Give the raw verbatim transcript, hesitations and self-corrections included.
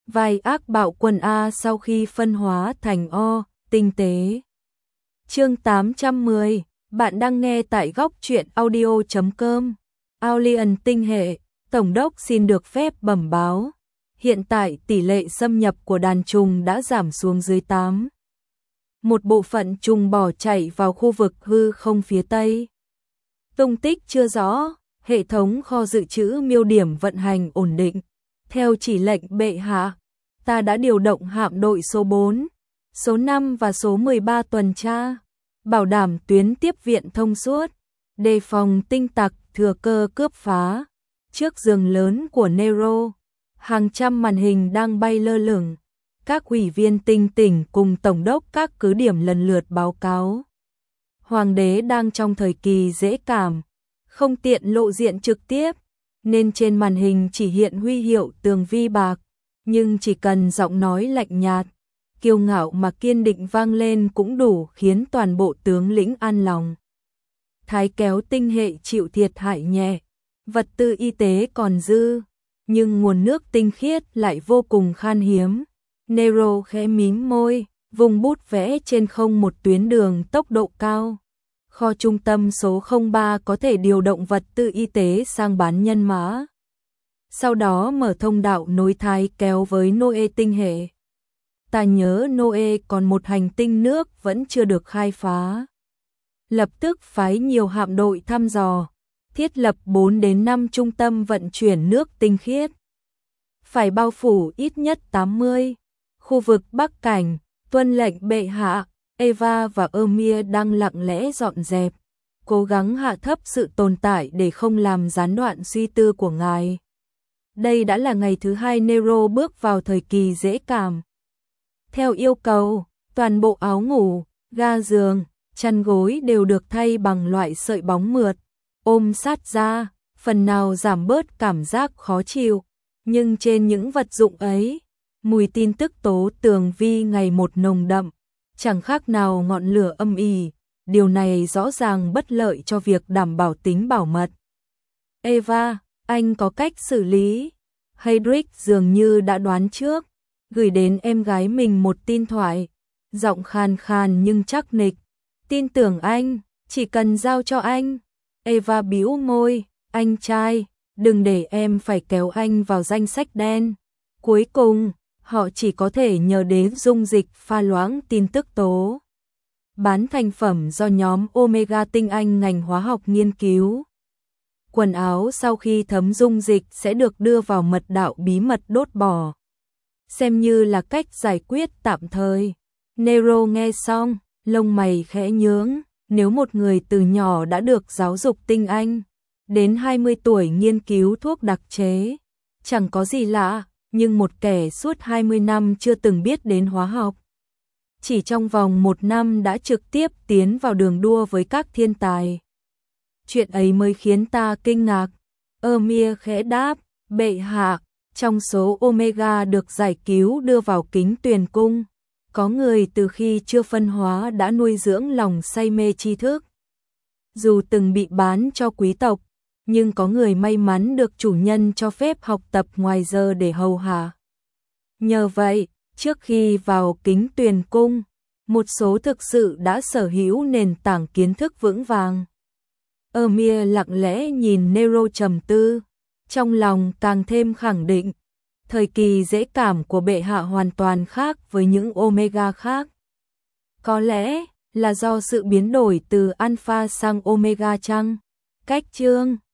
vai ác bạo quần A sau khi phân hóa thành O, tinh tế. Chương tám trăm mười, bạn đang nghe tại góc truyện audio chấm com. Alien tinh hệ, Tổng đốc xin được phép bẩm báo. Hiện tại tỷ lệ xâm nhập của đàn trùng đã giảm xuống dưới tám. Một bộ phận trùng bỏ chạy vào khu vực hư không phía Tây. Tung tích chưa rõ, hệ thống kho dự trữ miêu điểm vận hành ổn định. Theo chỉ lệnh bệ hạ, ta đã điều động hạm đội số bốn, số năm và số mười ba tuần tra, bảo đảm tuyến tiếp viện thông suốt, đề phòng tinh tặc thừa cơ cướp phá. Trước giường lớn của Nero, hàng trăm màn hình đang bay lơ lửng. Các ủy viên tinh tỉnh cùng tổng đốc các cứ điểm lần lượt báo cáo. Hoàng đế đang trong thời kỳ dễ cảm, không tiện lộ diện trực tiếp, nên trên màn hình chỉ hiện huy hiệu tường vi bạc, nhưng chỉ cần giọng nói lạnh nhạt, kiêu ngạo mà kiên định vang lên cũng đủ khiến toàn bộ tướng lĩnh an lòng. Thái kéo tinh hệ chịu thiệt hại nhẹ, vật tư y tế còn dư, nhưng nguồn nước tinh khiết lại vô cùng khan hiếm. Nero khẽ mím môi, vùng bút vẽ trên không một tuyến đường tốc độ cao. Kho trung tâm số không ba có thể điều động vật tư y tế sang bán nhân mã. Sau đó mở thông đạo nối Thái kéo với Noe tinh hệ. Ta nhớ Noe còn một hành tinh nước vẫn chưa được khai phá. Lập tức phái nhiều hạm đội thăm dò, thiết lập bốn đến năm trung tâm vận chuyển nước tinh khiết. Phải bao phủ ít nhất tám mươi. Khu vực Bắc Cảnh, tuân lệnh bệ hạ, Eva và Ermia đang lặng lẽ dọn dẹp, cố gắng hạ thấp sự tồn tại để không làm gián đoạn suy tư của ngài. Đây đã là ngày thứ hai Nero bước vào thời kỳ dễ cảm. Theo yêu cầu, toàn bộ áo ngủ, ga giường, chăn gối đều được thay bằng loại sợi bóng mượt, ôm sát ra, phần nào giảm bớt cảm giác khó chịu. Nhưng trên những vật dụng ấy, mùi tin tức tố tường vi ngày một nồng đậm, chẳng khác nào ngọn lửa âm ỉ. Điều này rõ ràng bất lợi cho việc đảm bảo tính bảo mật. Eva, anh có cách xử lý. Heydrich dường như đã đoán trước, gửi đến em gái mình một tin thoại, giọng khàn khàn nhưng chắc nịch. Tin tưởng anh, chỉ cần giao cho anh. Eva bĩu môi, anh trai, đừng để em phải kéo anh vào danh sách đen. Cuối cùng, họ chỉ có thể nhờ đến dung dịch pha loãng tin tức tố, bán thành phẩm do nhóm Omega tinh anh ngành hóa học nghiên cứu. Quần áo sau khi thấm dung dịch sẽ được đưa vào mật đạo bí mật đốt bỏ, xem như là cách giải quyết tạm thời. Nero nghe xong, lông mày khẽ nhướng. Nếu một người từ nhỏ đã được giáo dục tinh anh, đến hai mươi tuổi nghiên cứu thuốc đặc chế, chẳng có gì lạ, nhưng một kẻ suốt hai mươi năm chưa từng biết đến hóa học, chỉ trong vòng một năm đã trực tiếp tiến vào đường đua với các thiên tài. Chuyện ấy mới khiến ta kinh ngạc. Ermia khẽ đáp, bệ hạ, trong số Omega được giải cứu đưa vào kính tuyền cung, có người từ khi chưa phân hóa đã nuôi dưỡng lòng say mê tri thức. Dù từng bị bán cho quý tộc, nhưng có người may mắn được chủ nhân cho phép học tập ngoài giờ để hầu hạ. Nhờ vậy, trước khi vào kính tuyền cung, một số thực sự đã sở hữu nền tảng kiến thức vững vàng. Ermia lặng lẽ nhìn Nero trầm tư, trong lòng càng thêm khẳng định, thời kỳ dễ cảm của bệ hạ hoàn toàn khác với những Omega khác. Có lẽ là do sự biến đổi từ Alpha sang Omega chăng? Cách chương